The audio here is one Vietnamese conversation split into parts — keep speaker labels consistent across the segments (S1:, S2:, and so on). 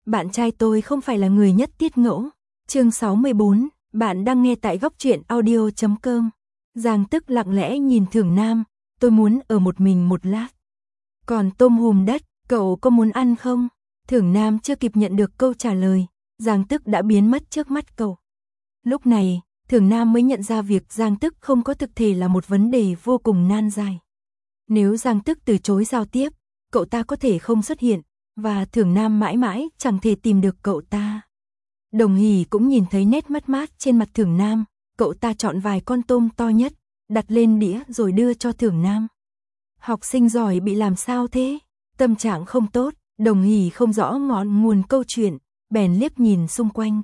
S1: bạn trai tôi không phải là người nhất tiết ngẫu. Chương 64, bạn đang nghe tại góc truyện audio.com. Giang Tức lặng lẽ nhìn Thưởng Nam, tôi muốn ở một mình một lát. Còn tôm hùm đất, cậu có muốn ăn không? Thưởng Nam chưa kịp nhận được câu trả lời, Giang Tức đã biến mất trước mắt cậu. Lúc này, Thưởng Nam mới nhận ra việc Giang Tức không có thực thể là một vấn đề vô cùng nan giải. Nếu Giang Tức từ chối giao tiếp, cậu ta có thể không xuất hiện, và Thưởng Nam mãi mãi chẳng thể tìm được cậu ta. Đồng Hỷ cũng nhìn thấy nét mất mát trên mặt Thưởng Nam, cậu ta chọn vài con tôm to nhất, đặt lên đĩa rồi đưa cho Thưởng Nam. Học sinh giỏi bị làm sao thế? Tâm trạng không tốt, Đồng Hỷ không rõ ngọn nguồn câu chuyện, bèn liếc nhìn xung quanh.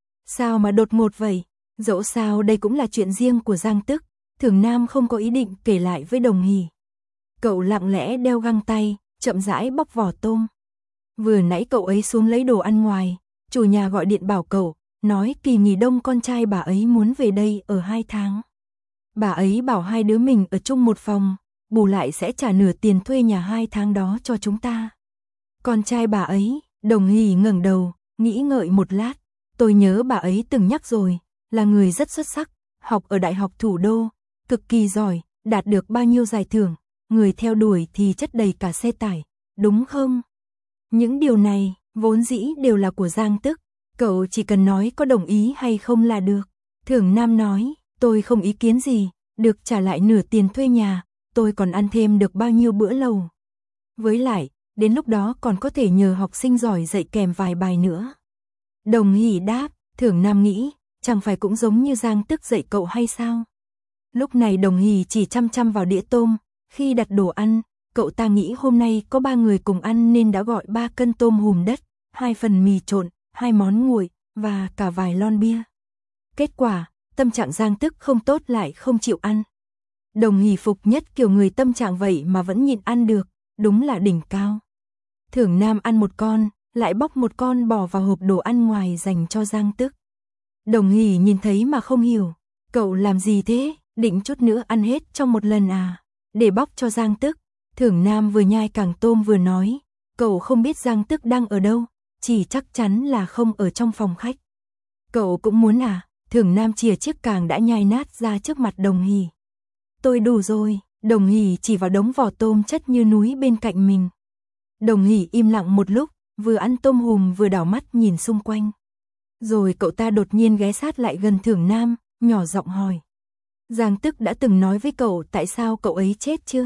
S1: Sao mà đột ngột vậy? Dẫu sao đây cũng là chuyện riêng của Giang Tức, Thưởng Nam không có ý định kể lại với Đồng Hỷ. Cậu lặng lẽ đeo găng tay, chậm rãi bóc vỏ tôm. Vừa nãy cậu ấy xuống lấy đồ ăn ngoài, chủ nhà gọi điện bảo cậu, nói kỳ nghỉ đông con trai bà ấy muốn về đây ở 2 tháng. Bà ấy bảo hai đứa mình ở chung một phòng, bù lại sẽ trả nửa tiền thuê nhà 2 tháng đó cho chúng ta. Con trai bà ấy, Đồng Hỷ ngẩng đầu, nghĩ ngợi một lát, tôi nhớ bà ấy từng nhắc rồi, là người rất xuất sắc, học ở Đại học Thủ đô, cực kỳ giỏi, đạt được bao nhiêu giải thưởng, người theo đuổi thì chất đầy cả xe tải, đúng không? Những điều này, vốn dĩ đều là của Giang Tức, cậu chỉ cần nói có đồng ý hay không là được. Thưởng Nam nói, tôi không ý kiến gì, được trả lại nửa tiền thuê nhà, tôi còn ăn thêm được bao nhiêu bữa lầu. Với lại, đến lúc đó còn có thể nhờ học sinh giỏi dạy kèm vài bài nữa. Đồng Hỷ đáp, Thưởng Nam nghĩ, chẳng phải cũng giống như Giang Tức dạy cậu hay sao? Lúc này Đồng Hỷ chỉ chăm chăm vào đĩa tôm, khi đặt đồ ăn, cậu ta nghĩ hôm nay có 3 người cùng ăn nên đã gọi 3 cân tôm hùm đất, 2 phần mì trộn, 2 món nguội, và cả vài lon bia. Kết quả, tâm trạng Giang Tức không tốt lại không chịu ăn. Đồng Hỷ phục nhất kiểu người tâm trạng vậy mà vẫn nhịn ăn được, đúng là đỉnh cao. Thưởng Nam ăn một con, lại bóc một con bỏ vào hộp đồ ăn ngoài dành cho Giang Tức. Đồng Hỷ nhìn thấy mà không hiểu, cậu làm gì thế, định chút nữa ăn hết trong một lần à? Để bóc cho Giang Tức, Thưởng Nam vừa nhai càng tôm vừa nói, cậu không biết Giang Tức đang ở đâu, chỉ chắc chắn là không ở trong phòng khách. Cậu cũng muốn à? Thưởng Nam chìa chiếc càng đã nhai nát ra trước mặt Đồng Hỷ. Tôi đủ rồi, Đồng Hỷ chỉ vào đống vỏ tôm chất như núi bên cạnh mình. Đồng Hỷ im lặng một lúc, vừa ăn tôm hùm vừa đảo mắt nhìn xung quanh. Rồi cậu ta đột nhiên ghé sát lại gần Thưởng Nam, nhỏ giọng hỏi. Giang Tức đã từng nói với cậu tại sao cậu ấy chết chưa?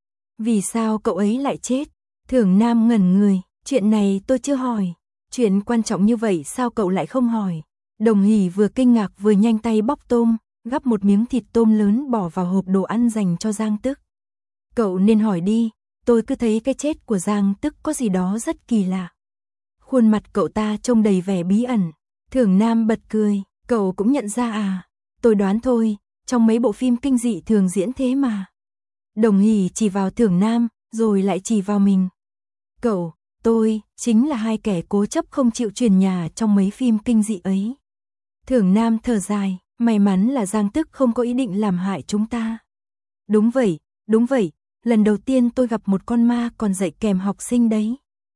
S1: Vì sao cậu ấy lại chết? Thưởng Nam ngẩn người, chuyện này tôi chưa hỏi. Chuyện quan trọng như vậy sao cậu lại không hỏi? Đồng Hỷ vừa kinh ngạc vừa nhanh tay bóc tôm, gắp một miếng thịt tôm lớn bỏ vào hộp đồ ăn dành cho Giang Tức. Cậu nên hỏi đi, tôi cứ thấy cái chết của Giang Tức có gì đó rất kỳ lạ. Khuôn mặt cậu ta trông đầy vẻ bí ẩn. Thưởng Nam bật cười, cậu cũng nhận ra à? Tôi đoán thôi, trong mấy bộ phim kinh dị thường diễn thế mà. Đồng Hỷ chỉ vào Thưởng Nam, rồi lại chỉ vào mình. Cậu, tôi, chính là hai kẻ cố chấp không chịu chuyển nhà trong mấy phim kinh dị ấy. Thưởng Nam thở dài, may mắn là Giang Tức không có ý định làm hại chúng ta. Đúng vậy, lần đầu tiên tôi gặp một con ma còn dạy kèm học sinh đấy.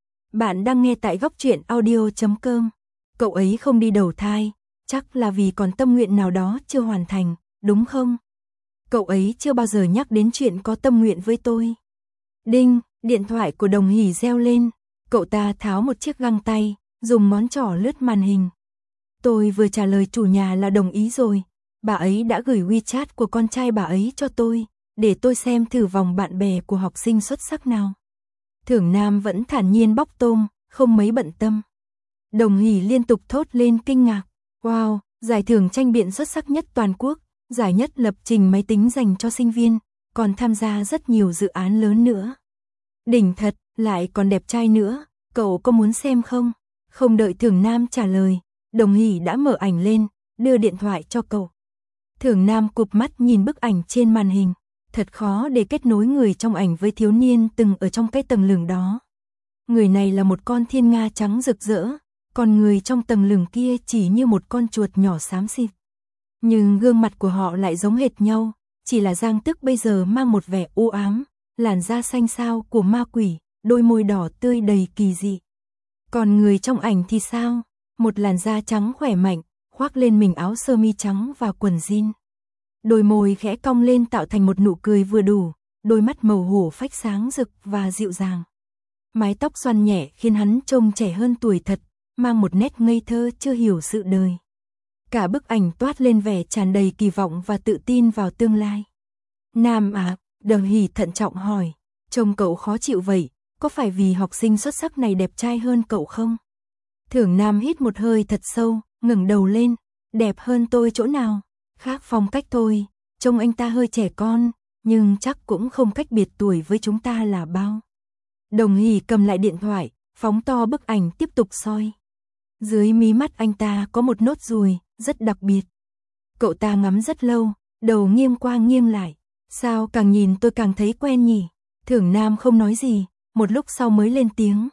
S1: Bạn đang nghe tại góc truyện audio.com. Cậu ấy không đi đầu thai, chắc là vì còn tâm nguyện nào đó chưa hoàn thành, đúng không? Cậu ấy chưa bao giờ nhắc đến chuyện có tâm nguyện với tôi. Đinh, điện thoại của Đồng Hỷ reo lên, cậu ta tháo một chiếc găng tay, dùng ngón trỏ lướt màn hình. Tôi vừa trả lời chủ nhà là đồng ý rồi, bà ấy đã gửi WeChat của con trai bà ấy cho tôi, để tôi xem thử vòng bạn bè của học sinh xuất sắc nào. Thưởng Nam vẫn thản nhiên bóc tôm, không mấy bận tâm. Đồng Hỷ liên tục thốt lên kinh ngạc, wow, giải thưởng tranh biện xuất sắc nhất toàn quốc, giải nhất lập trình máy tính dành cho sinh viên, còn tham gia rất nhiều dự án lớn nữa. Đỉnh thật, lại còn đẹp trai nữa, cậu có muốn xem không? Không đợi Thưởng Nam trả lời, Đồng Hỷ đã mở ảnh lên, đưa điện thoại cho cậu. Thưởng Nam cụp mắt nhìn bức ảnh trên màn hình, thật khó để kết nối người trong ảnh với thiếu niên từng ở trong cái tầng lửng đó. Người này là một con thiên nga trắng rực rỡ, còn người trong tầng lửng kia chỉ như một con chuột nhỏ xám xịt. Nhưng gương mặt của họ lại giống hệt nhau, chỉ là Giang Tức bây giờ mang một vẻ u ám, làn da xanh xao của ma quỷ, đôi môi đỏ tươi đầy kỳ dị. Còn người trong ảnh thì sao? Một làn da trắng khỏe mạnh, khoác lên mình áo sơ mi trắng và quần jean. Đôi môi khẽ cong lên tạo thành một nụ cười vừa đủ, đôi mắt màu hổ phách sáng rực và dịu dàng. Mái tóc xoăn nhẹ khiến hắn trông trẻ hơn tuổi thật, mang một nét ngây thơ chưa hiểu sự đời. Cả bức ảnh toát lên vẻ tràn đầy kỳ vọng và tự tin vào tương lai. Nam à, Đồng Hỷ thận trọng hỏi, trông cậu khó chịu vậy, có phải vì học sinh xuất sắc này đẹp trai hơn cậu không? Thưởng Nam hít một hơi thật sâu, ngẩng đầu lên, đẹp hơn tôi chỗ nào? Khác phong cách thôi, trông anh ta hơi trẻ con, nhưng chắc cũng không cách biệt tuổi với chúng ta là bao. Đồng Hỷ cầm lại điện thoại, phóng to bức ảnh tiếp tục soi. Dưới mí mắt anh ta có một nốt ruồi, rất đặc biệt. Cậu ta ngắm rất lâu, đầu nghiêng qua nghiêng lại. Sao càng nhìn tôi càng thấy quen nhỉ? Thưởng Nam không nói gì, một lúc sau mới lên tiếng.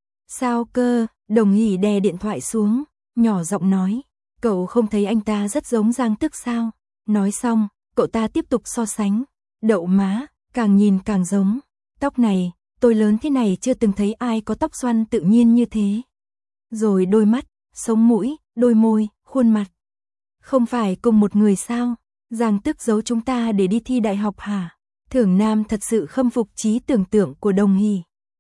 S1: Sao cơ? Đồng Hỷ đè điện thoại xuống, nhỏ giọng nói. Cậu không thấy anh ta rất giống Giang Tức sao? Nói xong, cậu ta tiếp tục so sánh. Đậu má, càng nhìn càng giống. Tóc này, tôi lớn thế này chưa từng thấy ai có tóc xoăn tự nhiên như thế. Rồi đôi mắt, sống mũi, đôi môi, khuôn mặt. Không phải cùng một người sao? Giang Tức giấu chúng ta để đi thi đại học hả? Thưởng Nam thật sự khâm phục trí tưởng tượng của Đồng Hỷ.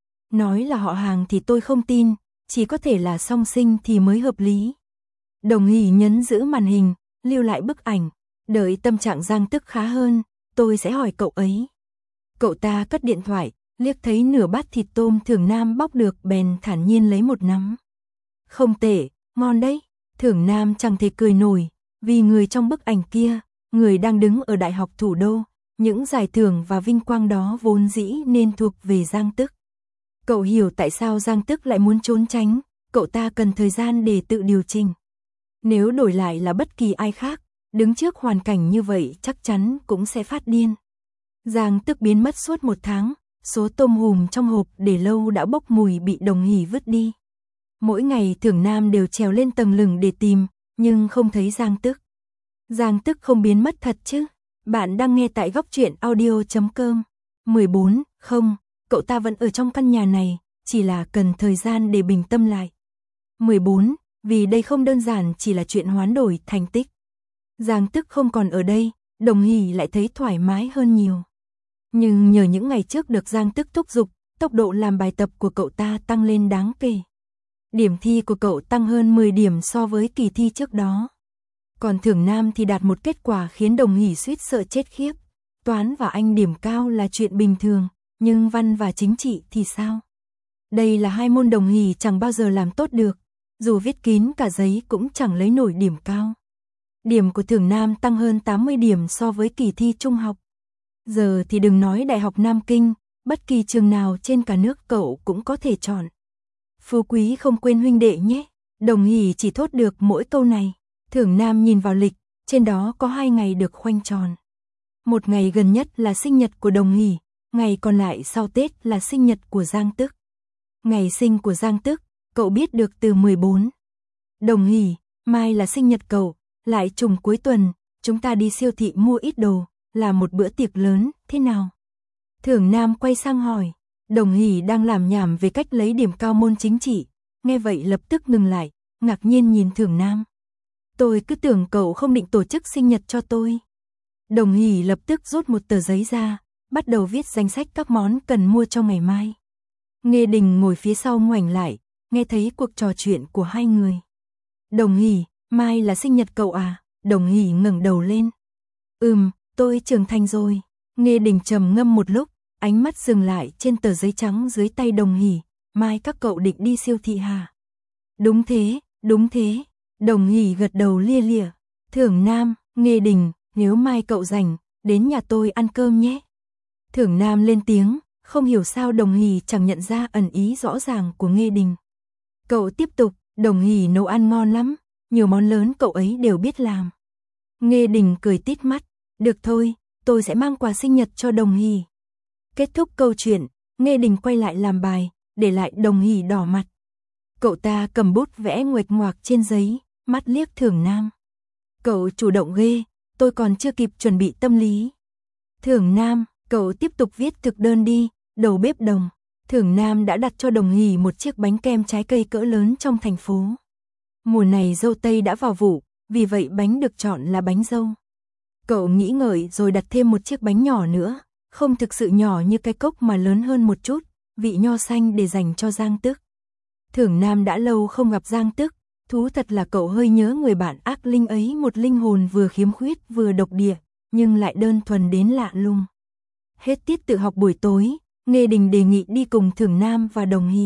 S1: Nói là họ hàng thì tôi không tin, chỉ có thể là song sinh thì mới hợp lý. Đồng Hỷ nhấn giữ màn hình, lưu lại bức ảnh. Đợi tâm trạng Giang Tức khá hơn, tôi sẽ hỏi cậu ấy. Cậu ta cất điện thoại, liếc thấy nửa bát thịt tôm Thưởng Nam bóc được bèn thản nhiên lấy một nắm. Không tệ, ngon đấy. Thưởng Nam chẳng thể cười nổi, vì người trong bức ảnh kia, người đang đứng ở Đại học Thủ đô, những giải thưởng và vinh quang đó vốn dĩ nên thuộc về Giang Tức. Cậu hiểu tại sao Giang Tức lại muốn trốn tránh, cậu ta cần thời gian để tự điều chỉnh. Nếu đổi lại là bất kỳ ai khác, đứng trước hoàn cảnh như vậy chắc chắn cũng sẽ phát điên. Giang Tức biến mất suốt 1 tháng, số tôm hùm trong hộp để lâu đã bốc mùi bị Đồng Hỷ vứt đi. Mỗi ngày Thưởng Nam đều trèo lên tầng lửng để tìm, nhưng không thấy Giang Tức. Giang Tức không biến mất thật chứ? Bạn đang nghe tại góc truyện audio.com. 14, không, cậu ta vẫn ở trong căn nhà này, chỉ là cần thời gian để bình tâm lại. 14, vì đây không đơn giản chỉ là chuyện hoán đổi thành tích. Giang Tức không còn ở đây, Đồng Hỷ lại thấy thoải mái hơn nhiều. Nhưng nhờ những ngày trước được Giang Tức thúc giục, tốc độ làm bài tập của cậu ta tăng lên đáng kể. Điểm thi của cậu tăng hơn 10 điểm so với kỳ thi trước đó. Còn Thưởng Nam thì đạt một kết quả khiến Đồng Hỷ suýt sợ chết khiếp. Toán và Anh điểm cao là chuyện bình thường, nhưng văn và chính trị thì sao? Đây là 2 môn Đồng Hỷ chẳng bao giờ làm tốt được, dù viết kín cả giấy cũng chẳng lấy nổi điểm cao. Điểm của Thưởng Nam tăng hơn 80 điểm so với kỳ thi trung học. Giờ thì đừng nói Đại học Nam Kinh, bất kỳ trường nào trên cả nước cậu cũng có thể chọn. Phú quý không quên huynh đệ nhé. Đồng Hỷ chỉ thốt được mỗi câu này. Thưởng Nam nhìn vào lịch, trên đó có 2 ngày được khoanh tròn. Một ngày gần nhất là sinh nhật của Đồng Hỷ, ngày còn lại sau Tết là sinh nhật của Giang Tức. Ngày sinh của Giang Tức, cậu biết được từ 14. Đồng Hỷ, mai là sinh nhật cậu, lại trùng cuối tuần, chúng ta đi siêu thị mua ít đồ, làm một bữa tiệc lớn, thế nào? Thưởng Nam quay sang hỏi. Đồng Hỷ đang làm nhảm về cách lấy điểm cao môn chính trị, nghe vậy lập tức ngừng lại, ngạc nhiên nhìn Thưởng Nam. Tôi cứ tưởng cậu không định tổ chức sinh nhật cho tôi. Đồng Hỷ lập tức rút một tờ giấy ra, bắt đầu viết danh sách các món cần mua cho ngày mai. Nghê Đình ngồi phía sau ngoảnh lại, nghe thấy cuộc trò chuyện của hai người. Đồng Hỷ, mai là sinh nhật cậu à? Đồng Hỷ ngẩng đầu lên. Tôi trưởng thành rồi. Nghê Đình trầm ngâm một lúc, ánh mắt dừng lại trên tờ giấy trắng dưới tay Đồng Hỷ. Mai các cậu định đi siêu thị hả? Đúng thế, đúng thế. Đồng Hỷ gật đầu lia lịa. Thưởng Nam, Nghê Đình, nếu mai cậu rảnh, đến nhà tôi ăn cơm nhé. Thưởng Nam lên tiếng, không hiểu sao Đồng Hỷ chẳng nhận ra ẩn ý rõ ràng của Nghê Đình. Cậu tiếp tục, Đồng Hỷ nấu ăn ngon lắm, nhiều món lớn cậu ấy đều biết làm. Nghê Đình cười tít mắt, được thôi, tôi sẽ mang quà sinh nhật cho Đồng Hỷ. Kết thúc câu chuyện, Nghê Đình quay lại làm bài, để lại Đồng Hỷ đỏ mặt. Cậu ta cầm bút vẽ nguệch ngoạc trên giấy, mắt liếc Thưởng Nam. Cậu chủ động ghê, tôi còn chưa kịp chuẩn bị tâm lý. Thưởng Nam, cậu tiếp tục viết thực đơn đi, đầu bếp Đồng. Thưởng Nam đã đặt cho Đồng Hỷ một chiếc bánh kem trái cây cỡ lớn trong thành phố. Mùa này dâu tây đã vào vụ, vì vậy bánh được chọn là bánh dâu. Cậu nghĩ ngợi rồi đặt thêm một chiếc bánh nhỏ nữa, không thực sự nhỏ như cái cốc mà lớn hơn một chút, vị nho xanh để dành cho Giang Tức. Thưởng Nam đã lâu không gặp Giang Tức, thú thật là cậu hơi nhớ người bạn ác linh ấy, một linh hồn vừa khiếm khuyết vừa độc địa, nhưng lại đơn thuần đến lạ lùng. Hết tiết tự học buổi tối, Nghê Đình đề nghị đi cùng Thưởng Nam và Đồng Hỷ.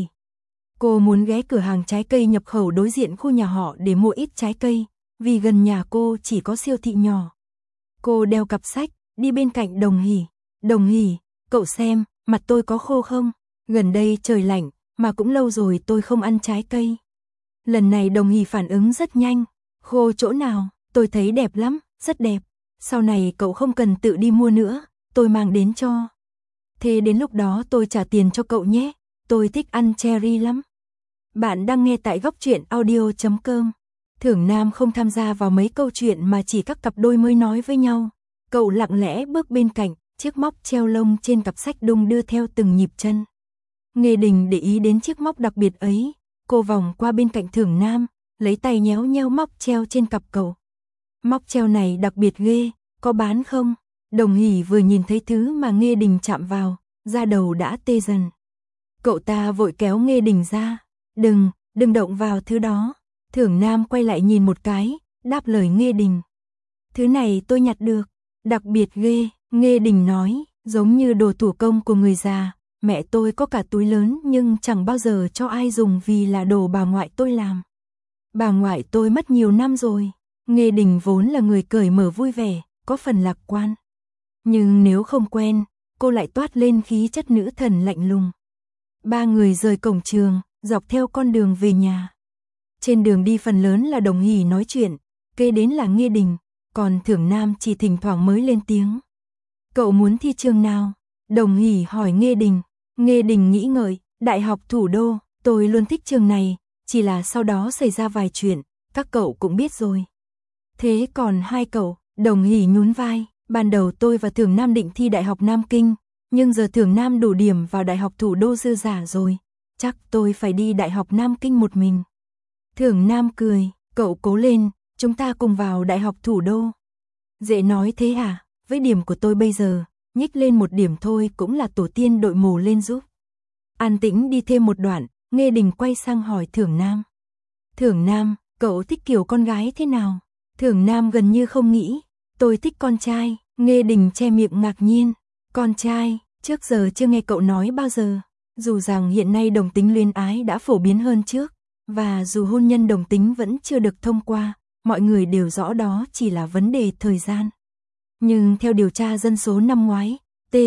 S1: Cô muốn ghé cửa hàng trái cây nhập khẩu đối diện khu nhà họ để mua ít trái cây, vì gần nhà cô chỉ có siêu thị nhỏ. Cô đeo cặp sách, đi bên cạnh Đồng Hỷ. Đồng Hỷ, cậu xem, mặt tôi có khô không? Gần đây trời lạnh, mà cũng lâu rồi tôi không ăn trái cây. Lần này Đồng Hỷ phản ứng rất nhanh. Khô chỗ nào? Tôi thấy đẹp lắm, rất đẹp. Sau này cậu không cần tự đi mua nữa, tôi mang đến cho. Thế đến lúc đó tôi trả tiền cho cậu nhé, tôi thích ăn cherry lắm. Bạn đang nghe tại góc truyện audio.com. Thưởng Nam không tham gia vào mấy câu chuyện mà chỉ các cặp đôi mới nói với nhau. Cậu lặng lẽ bước bên cạnh, chiếc móc treo lông trên cặp sách đung đưa theo từng nhịp chân. Nghê Đình để ý đến chiếc móc đặc biệt ấy, cô vòng qua bên cạnh Thưởng Nam, lấy tay nhéo nhéo móc treo trên cặp cậu. Móc treo này đặc biệt ghê, có bán không? Đồng Hỷ vừa nhìn thấy thứ mà Nghê Đình chạm vào, da đầu đã tê dần. Cậu ta vội kéo Nghê Đình ra, đừng động vào thứ đó. Thưởng Nam quay lại nhìn một cái, đáp lời Nghê Đình. Thứ này tôi nhặt được, đặc biệt ghê, Nghê Đình nói, giống như đồ thủ công của người già. Mẹ tôi có cả túi lớn nhưng chẳng bao giờ cho ai dùng vì là đồ bà ngoại tôi làm. Bà ngoại tôi mất nhiều năm rồi. Nghê Đình vốn là người cởi mở vui vẻ, có phần lạc quan. Nhưng nếu không quen, cô lại toát lên khí chất nữ thần lạnh lùng. Ba người rời cổng trường, dọc theo con đường về nhà. Trên đường đi phần lớn là Đồng Hỷ nói chuyện, kế đến là Nghê Đình, còn Thưởng Nam chỉ thỉnh thoảng mới lên tiếng. Cậu muốn thi trường nào? Đồng Hỷ hỏi Nghê Đình. Nghê Đình nghĩ ngợi, Đại học Thủ đô, tôi luôn thích trường này, chỉ là sau đó xảy ra vài chuyện, các cậu cũng biết rồi. Thế còn hai cậu? Đồng Hỷ nhún vai, ban đầu tôi và Thưởng Nam định thi Đại học Nam Kinh, nhưng giờ Thưởng Nam đủ điểm vào Đại học Thủ đô dư giả rồi, chắc tôi phải đi Đại học Nam Kinh một mình. Thưởng Nam cười, cậu cố lên, chúng ta cùng vào Đại học Thủ đô. Dễ nói thế à, với điểm của tôi bây giờ, nhích lên một điểm thôi cũng là tổ tiên đội mồ lên giúp. An tĩnh đi thêm một đoạn, Nghê Đình quay sang hỏi Thưởng Nam. Thưởng Nam, cậu thích kiểu con gái thế nào? Thưởng Nam gần như không nghĩ, tôi thích con trai. Nghê Đình che miệng ngạc nhiên, con trai, trước giờ chưa nghe cậu nói bao giờ. Dù rằng hiện nay đồng tính luyến ái đã phổ biến hơn trước, và dù hôn nhân đồng tính vẫn chưa được thông qua, mọi người đều rõ đó chỉ là vấn đề thời gian. Nhưng theo điều tra dân số năm ngoái,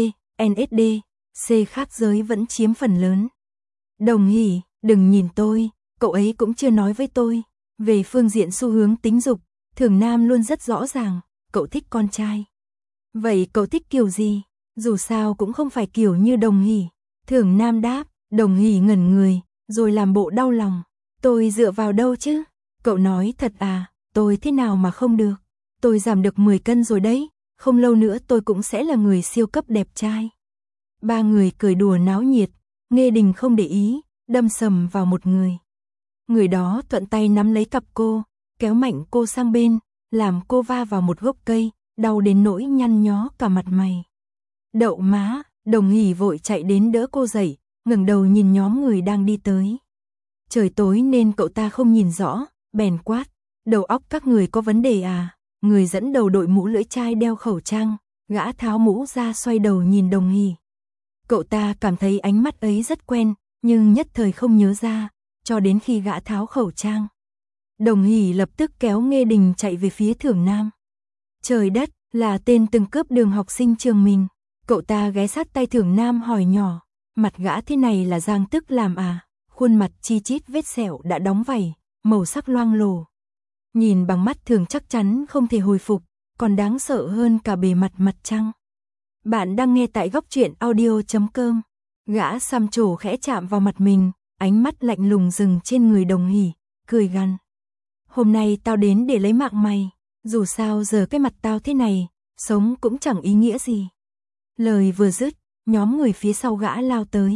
S1: TNSD, C khác giới vẫn chiếm phần lớn. Đồng Hỷ, đừng nhìn tôi, cậu ấy cũng chưa nói với tôi. Về phương diện xu hướng tính dục, Thưởng Nam luôn rất rõ ràng, cậu thích con trai. Vậy cậu thích kiểu gì? Dù sao cũng không phải kiểu như Đồng Hỷ. Thưởng Nam đáp, Đồng Hỷ ngẩn người, rồi làm bộ đau lòng. Tôi dựa vào đâu chứ? Cậu nói thật à, tôi thế nào mà không được? Tôi giảm được 10 cân rồi đấy, không lâu nữa tôi cũng sẽ là người siêu cấp đẹp trai. Ba người cười đùa náo nhiệt, Nghê Đình không để ý, đâm sầm vào một người. Người đó thuận tay nắm lấy cặp cô, kéo mạnh cô sang bên, làm cô va vào một gốc cây, đau đến nỗi nhăn nhó cả mặt mày. Đậu má, Đồng Hỷ vội chạy đến đỡ cô dậy, ngẩng đầu nhìn nhóm người đang đi tới. Trời tối nên cậu ta không nhìn rõ, bèn quát, đầu óc các người có vấn đề à? Người dẫn đầu đội mũ lưỡi chai đeo khẩu trang, gã tháo mũ ra xoay đầu nhìn Đồng Hỷ. Cậu ta cảm thấy ánh mắt ấy rất quen, nhưng nhất thời không nhớ ra, cho đến khi gã tháo khẩu trang. Đồng Hỷ lập tức kéo Nghê Đình chạy về phía Thưởng Nam. Trời đất, là tên từng cướp đường học sinh trường mình. Cậu ta ghé sát tay Thưởng Nam hỏi nhỏ, mặt gã thế này là Giang Tức làm à? Khuôn mặt chi chít vết sẹo đã đóng vảy, màu sắc loang lổ. Nhìn bằng mắt thường chắc chắn không thể hồi phục, còn đáng sợ hơn cả bề mặt mặt trăng. Bạn đang nghe tại góc truyện audio.com. Gã xăm trổ khẽ chạm vào mặt mình, ánh mắt lạnh lùng dừng trên người Đồng Hỷ, cười gằn. Hôm nay tao đến để lấy mạng mày, dù sao giờ cái mặt tao thế này, sống cũng chẳng ý nghĩa gì. Lời vừa dứt, nhóm người phía sau gã lao tới.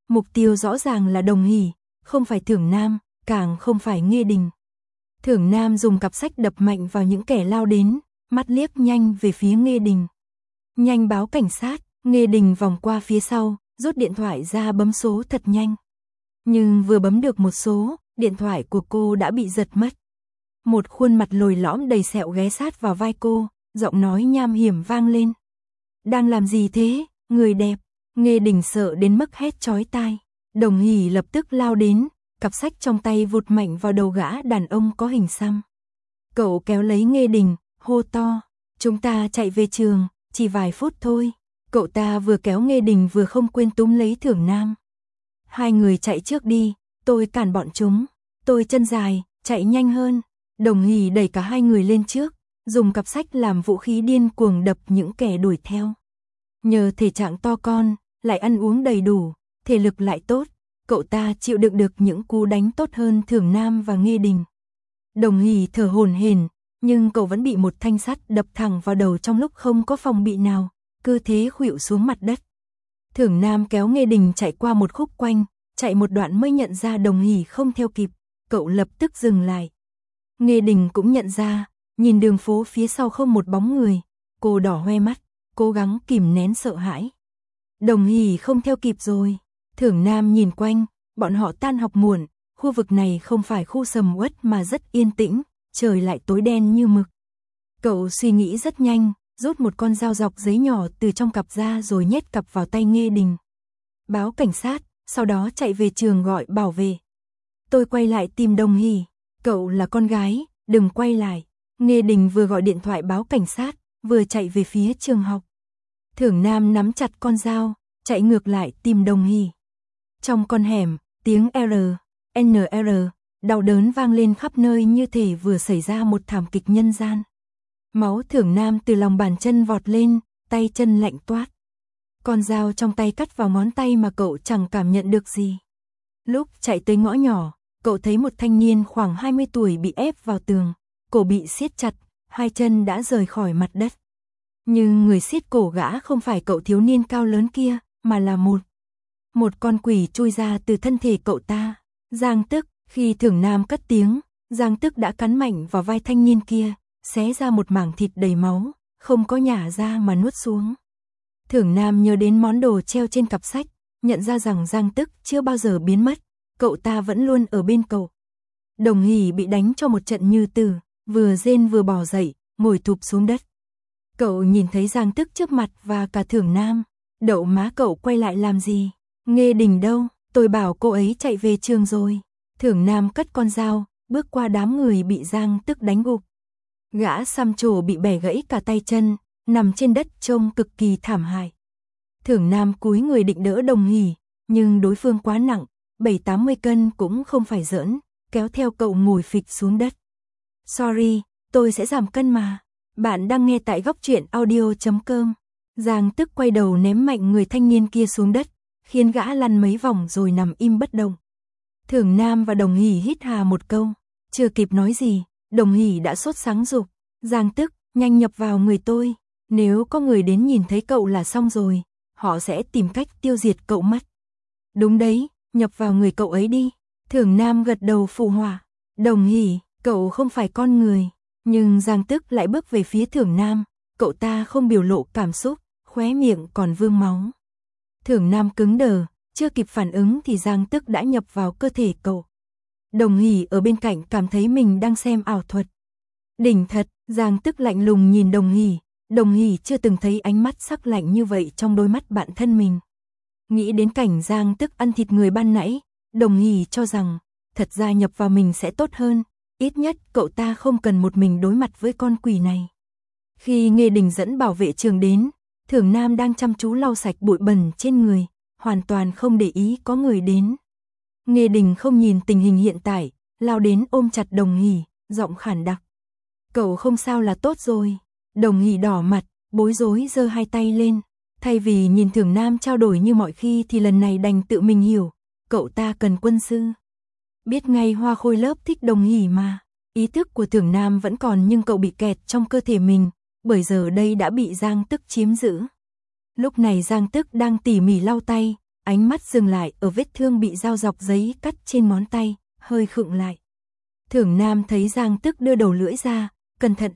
S1: Mục tiêu rõ ràng là Đồng Hỷ, không phải Thưởng Nam, càng không phải Nghê Đình. Thưởng Nam dùng cặp sách đập mạnh vào những kẻ lao đến, mắt liếc nhanh về phía Nghê Đình. Nhanh báo cảnh sát, Nghê Đình vòng qua phía sau, rút điện thoại ra bấm số thật nhanh. Nhưng vừa bấm được một số, điện thoại của cô đã bị giật mất. Một khuôn mặt lồi lõm đầy sẹo ghé sát vào vai cô, giọng nói nham hiểm vang lên. Đang làm gì thế, người đẹp? Nghê Đình sợ đến mức hét chói tai. Đồng Hỷ lập tức lao đến, cặp sách trong tay vụt mạnh vào đầu gã đàn ông có hình xăm. Cậu kéo lấy Nghê Đình, hô to. Chúng ta chạy về trường, chỉ vài phút thôi. Cậu ta vừa kéo Nghê Đình vừa không quên túm lấy Thưởng Nam. Hai người chạy trước đi, tôi cản bọn chúng. Tôi chân dài, chạy nhanh hơn. Đồng Hỷ đẩy cả hai người lên trước, dùng cặp sách làm vũ khí điên cuồng đập những kẻ đuổi theo. Nhờ thể trạng to con, lại ăn uống đầy đủ, thể lực lại tốt, cậu ta chịu đựng được những cú đánh tốt hơn Thưởng Nam và Nghê Đình. Đồng Hỷ thở hổn hển, nhưng cậu vẫn bị một thanh sắt đập thẳng vào đầu trong lúc không có phòng bị nào, cứ thế khuỵu xuống mặt đất. Thưởng Nam kéo Nghê Đình chạy qua một khúc quanh, chạy một đoạn mới nhận ra Đồng Hỷ không theo kịp, cậu lập tức dừng lại. Nghê Đình cũng nhận ra, nhìn đường phố phía sau không một bóng người, cô đỏ hoe mắt, cố gắng kìm nén sợ hãi. Đồng Hỷ không theo kịp rồi. Thưởng Nam nhìn quanh, bọn họ tan học muộn, khu vực này không phải khu sầm uất mà rất yên tĩnh, trời lại tối đen như mực. Cậu suy nghĩ rất nhanh, rút một con dao dọc giấy nhỏ từ trong cặp ra rồi nhét cặp vào tay Nghê Đình. Báo cảnh sát, sau đó chạy về trường gọi bảo vệ. Tôi quay lại tìm Đồng Hỷ, cậu là con gái, đừng quay lại. Nghê Đình vừa gọi điện thoại báo cảnh sát, vừa chạy về phía trường học. Thưởng Nam nắm chặt con dao, chạy ngược lại tìm Đồng Hỷ. Trong con hẻm, tiếng R, NR, đau đớn vang lên khắp nơi như thể vừa xảy ra một thảm kịch nhân gian. Máu Thưởng Nam từ lòng bàn chân vọt lên, tay chân lạnh toát. Con dao trong tay cắt vào ngón tay mà cậu chẳng cảm nhận được gì. Lúc chạy tới ngõ nhỏ, cậu thấy một thanh niên khoảng 20 tuổi bị ép vào tường, cổ bị siết chặt, hai chân đã rời khỏi mặt đất. Nhưng người siết cổ gã không phải cậu thiếu niên cao lớn kia, mà là một con quỷ chui ra từ thân thể cậu ta. Giang Tức, khi Thưởng Nam cất tiếng, Giang Tức đã cắn mạnh vào vai thanh niên kia, xé ra một mảng thịt đầy máu, không có nhả ra mà nuốt xuống. Thưởng Nam nhớ đến món đồ treo trên cặp sách, nhận ra rằng Giang Tức chưa bao giờ biến mất, cậu ta vẫn luôn ở bên cậu. Đồng Hỷ bị đánh cho một trận như tử, vừa rên vừa bò dậy, ngồi thụp xuống đất. Cậu nhìn thấy Giang Tức trước mặt và cả Thưởng Nam. Đậu má, cậu quay lại làm gì? Nghê Đình đâu? Tôi bảo cô ấy chạy về trường rồi. Thưởng Nam cất con dao, bước qua đám người bị Giang Tức đánh gục. Gã xăm trổ bị bẻ gãy cả tay chân, nằm trên đất trông cực kỳ thảm hại. Thưởng Nam cúi người định đỡ Đồng Hỷ, nhưng đối phương quá nặng, 70-80 cân cũng không phải giỡn, kéo theo cậu ngồi phịch xuống đất. Sorry, tôi sẽ giảm cân mà. Bạn đang nghe tại góc truyện audio.com. Giang Tức quay đầu ném mạnh người thanh niên kia xuống đất, khiến gã lăn mấy vòng rồi nằm im bất động. Thưởng Nam và Đồng Hỷ hít hà một câu, chưa kịp nói gì, Đồng Hỷ đã sốt sắng giục. Giang Tức, nhanh nhập vào người tôi, nếu có người đến nhìn thấy cậu là xong rồi, họ sẽ tìm cách tiêu diệt cậu mất. Đúng đấy, nhập vào người cậu ấy đi. Thưởng Nam gật đầu phụ họa. Đồng Hỷ, cậu không phải con người. Nhưng Giang Tức lại bước về phía Thưởng Nam, cậu ta không biểu lộ cảm xúc, khóe miệng còn vương máu. Thưởng Nam cứng đờ, chưa kịp phản ứng thì Giang Tức đã nhập vào cơ thể cậu. Đồng Hỷ ở bên cạnh cảm thấy mình đang xem ảo thuật. Đỉnh thật, Giang Tức lạnh lùng nhìn Đồng Hỷ. Đồng Hỷ chưa từng thấy ánh mắt sắc lạnh như vậy trong đôi mắt bạn thân mình. Nghĩ đến cảnh Giang Tức ăn thịt người ban nãy, Đồng Hỷ cho rằng, thật ra nhập vào mình sẽ tốt hơn. Ít nhất cậu ta không cần một mình đối mặt với con quỷ này. Khi Nghê Đình dẫn bảo vệ trường đến, Thưởng Nam đang chăm chú lau sạch bụi bẩn trên người, hoàn toàn không để ý có người đến. Nghê Đình không nhìn tình hình hiện tại, lao đến ôm chặt Đồng Hỷ, giọng khản đặc. Cậu không sao là tốt rồi. Đồng Hỷ đỏ mặt, bối rối giơ hai tay lên. Thay vì nhìn Thưởng Nam trao đổi như mọi khi thì lần này đành tự mình hiểu, cậu ta cần quân sư. Biết ngay Hoa Khôi lớp thích Đồng Hỷ mà. Ý thức của Thưởng Nam vẫn còn nhưng cậu bị kẹt trong cơ thể mình, bởi giờ đây đã bị Giang Tức chiếm giữ. Lúc này Giang Tức đang tỉ mỉ lau tay, ánh mắt dừng lại ở vết thương bị dao dọc giấy cắt trên ngón tay, hơi khựng lại. Thưởng Nam thấy Giang Tức đưa đầu lưỡi ra, cẩn thận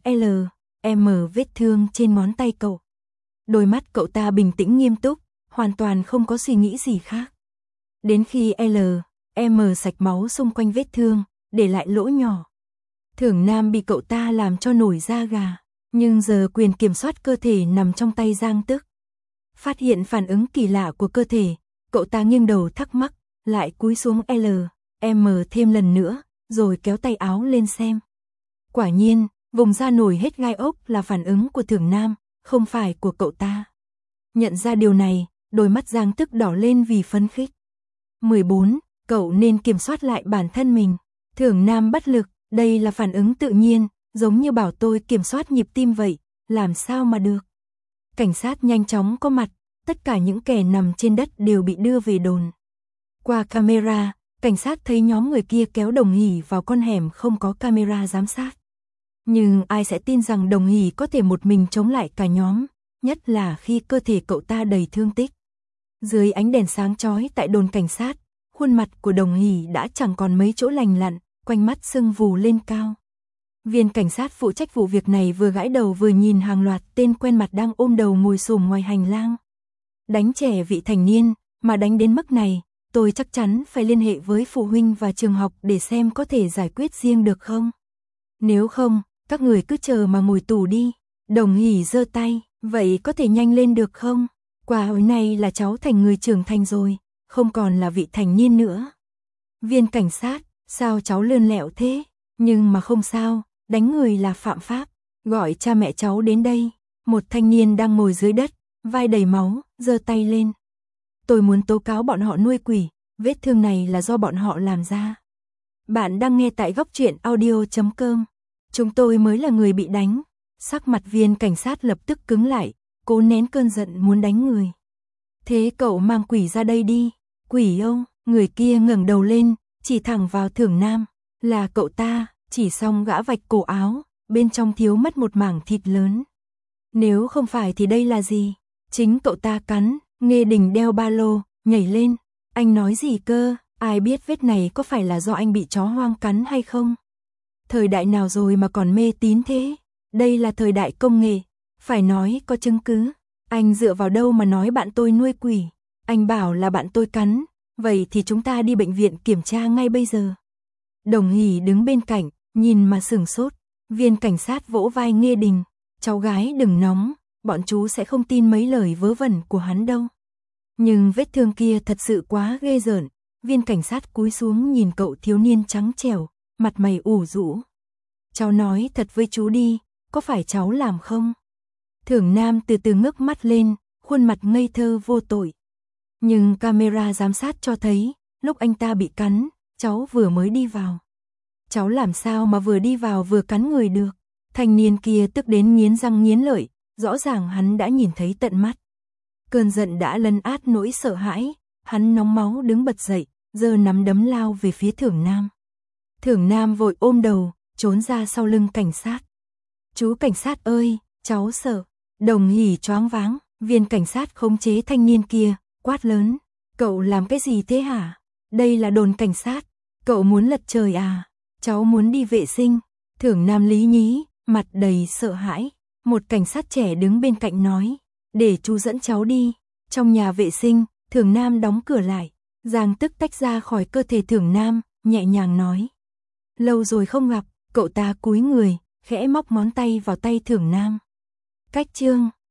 S1: M vết thương trên ngón tay cậu. Đôi mắt cậu ta bình tĩnh nghiêm túc, hoàn toàn không có suy nghĩ gì khác. Đến khi M sạch máu xung quanh vết thương, để lại lỗ nhỏ. Thưởng Nam bị cậu ta làm cho nổi da gà, nhưng giờ quyền kiểm soát cơ thể nằm trong tay Giang Tức. Phát hiện phản ứng kỳ lạ của cơ thể, cậu ta nghiêng đầu thắc mắc, lại cúi xuống M thêm lần nữa, rồi kéo tay áo lên xem. Quả nhiên, vùng da nổi hết gai ốc là phản ứng của Thưởng Nam, không phải của cậu ta. Nhận ra điều này, đôi mắt Giang Tức đỏ lên vì phấn khích. 14. Cậu nên kiểm soát lại bản thân mình. Thưởng Nam bất lực, đây là phản ứng tự nhiên, giống như bảo tôi kiểm soát nhịp tim vậy, làm sao mà được. Cảnh sát nhanh chóng có mặt, tất cả những kẻ nằm trên đất đều bị đưa về đồn. Qua camera, cảnh sát thấy nhóm người kia kéo Đồng Hỷ vào con hẻm không có camera giám sát. Nhưng ai sẽ tin rằng Đồng Hỷ có thể một mình chống lại cả nhóm, nhất là khi cơ thể cậu ta đầy thương tích. Dưới ánh đèn sáng chói tại đồn cảnh sát, khuôn mặt của Đồng Hỷ đã chẳng còn mấy chỗ lành lặn, quanh mắt sưng vù lên cao. Viên cảnh sát phụ trách vụ việc này vừa gãi đầu vừa nhìn hàng loạt tên quen mặt đang ôm đầu ngồi xổm ngoài hành lang. Đánh trẻ vị thành niên, mà đánh đến mức này, tôi chắc chắn phải liên hệ với phụ huynh và trường học để xem có thể giải quyết riêng được không. Nếu không, các người cứ chờ mà ngồi tù đi. Đồng Hỷ giơ tay, vậy có thể nhanh lên được không? Qua hồi nay là cháu thành người trưởng thành rồi, không còn là vị thành niên nữa. Viên cảnh sát, sao cháu lươn lẹo thế? Nhưng mà không sao, đánh người là phạm pháp. Gọi cha mẹ cháu đến đây. Một thanh niên đang ngồi dưới đất, vai đầy máu, giơ tay lên. Tôi muốn tố cáo bọn họ nuôi quỷ, vết thương này là do bọn họ làm ra. Bạn đang nghe tại Góc Truyện Audio.com. Chúng tôi mới là người bị đánh. Sắc mặt viên cảnh sát lập tức cứng lại, cố nén cơn giận muốn đánh người. Thế cậu mang quỷ ra đây đi. Quỷ ông, người kia ngẩng đầu lên, chỉ thẳng vào Thưởng Nam. Là cậu ta, chỉ xong gã vạch cổ áo, bên trong thiếu mất một mảng thịt lớn. Nếu không phải thì đây là gì? Chính cậu ta cắn. Nghê Đình đeo ba lô, nhảy lên. Anh nói gì cơ? Ai biết vết này có phải là do anh bị chó hoang cắn hay không? Thời đại nào rồi mà còn mê tín thế? Đây là thời đại công nghệ, phải nói có chứng cứ. Anh dựa vào đâu mà nói bạn tôi nuôi quỷ? Anh bảo là bạn tôi cắn, vậy thì chúng ta đi bệnh viện kiểm tra ngay bây giờ. Đồng Hỷ đứng bên cạnh, nhìn mà sửng sốt. Viên cảnh sát vỗ vai Nghê Đình. Cháu gái đừng nóng, bọn chú sẽ không tin mấy lời vớ vẩn của hắn đâu. Nhưng vết thương kia thật sự quá ghê rợn. Viên cảnh sát cúi xuống nhìn cậu thiếu niên trắng trẻo, mặt mày ủ rũ. Cháu nói thật với chú đi, có phải cháu làm không? Thưởng Nam từ từ ngước mắt lên, khuôn mặt ngây thơ vô tội. Nhưng camera giám sát cho thấy, lúc anh ta bị cắn, cháu vừa mới đi vào. Cháu làm sao mà vừa đi vào vừa cắn người được? Thanh niên kia tức đến nghiến răng nghiến lợi, rõ ràng hắn đã nhìn thấy tận mắt. Cơn giận đã lấn át nỗi sợ hãi, hắn nóng máu đứng bật dậy, giơ nắm đấm lao về phía Thưởng Nam. Thưởng Nam vội ôm đầu, trốn ra sau lưng cảnh sát. Chú cảnh sát ơi, cháu sợ. Đồng Hỷ choáng váng, viên cảnh sát khống chế thanh niên kia, quát lớn. Cậu làm cái gì thế hả? Đây là đồn cảnh sát. Cậu muốn lật trời à? Cháu muốn đi vệ sinh. Thưởng Nam lý nhí, mặt đầy sợ hãi. Một cảnh sát trẻ đứng bên cạnh nói. Để chú dẫn cháu đi. Trong nhà vệ sinh, Thưởng Nam đóng cửa lại. Giang Tức tách ra khỏi cơ thể Thưởng Nam, nhẹ nhàng nói. Lâu rồi không gặp, cậu ta cúi người, khẽ móc ngón tay vào tay Thưởng Nam. Cách chương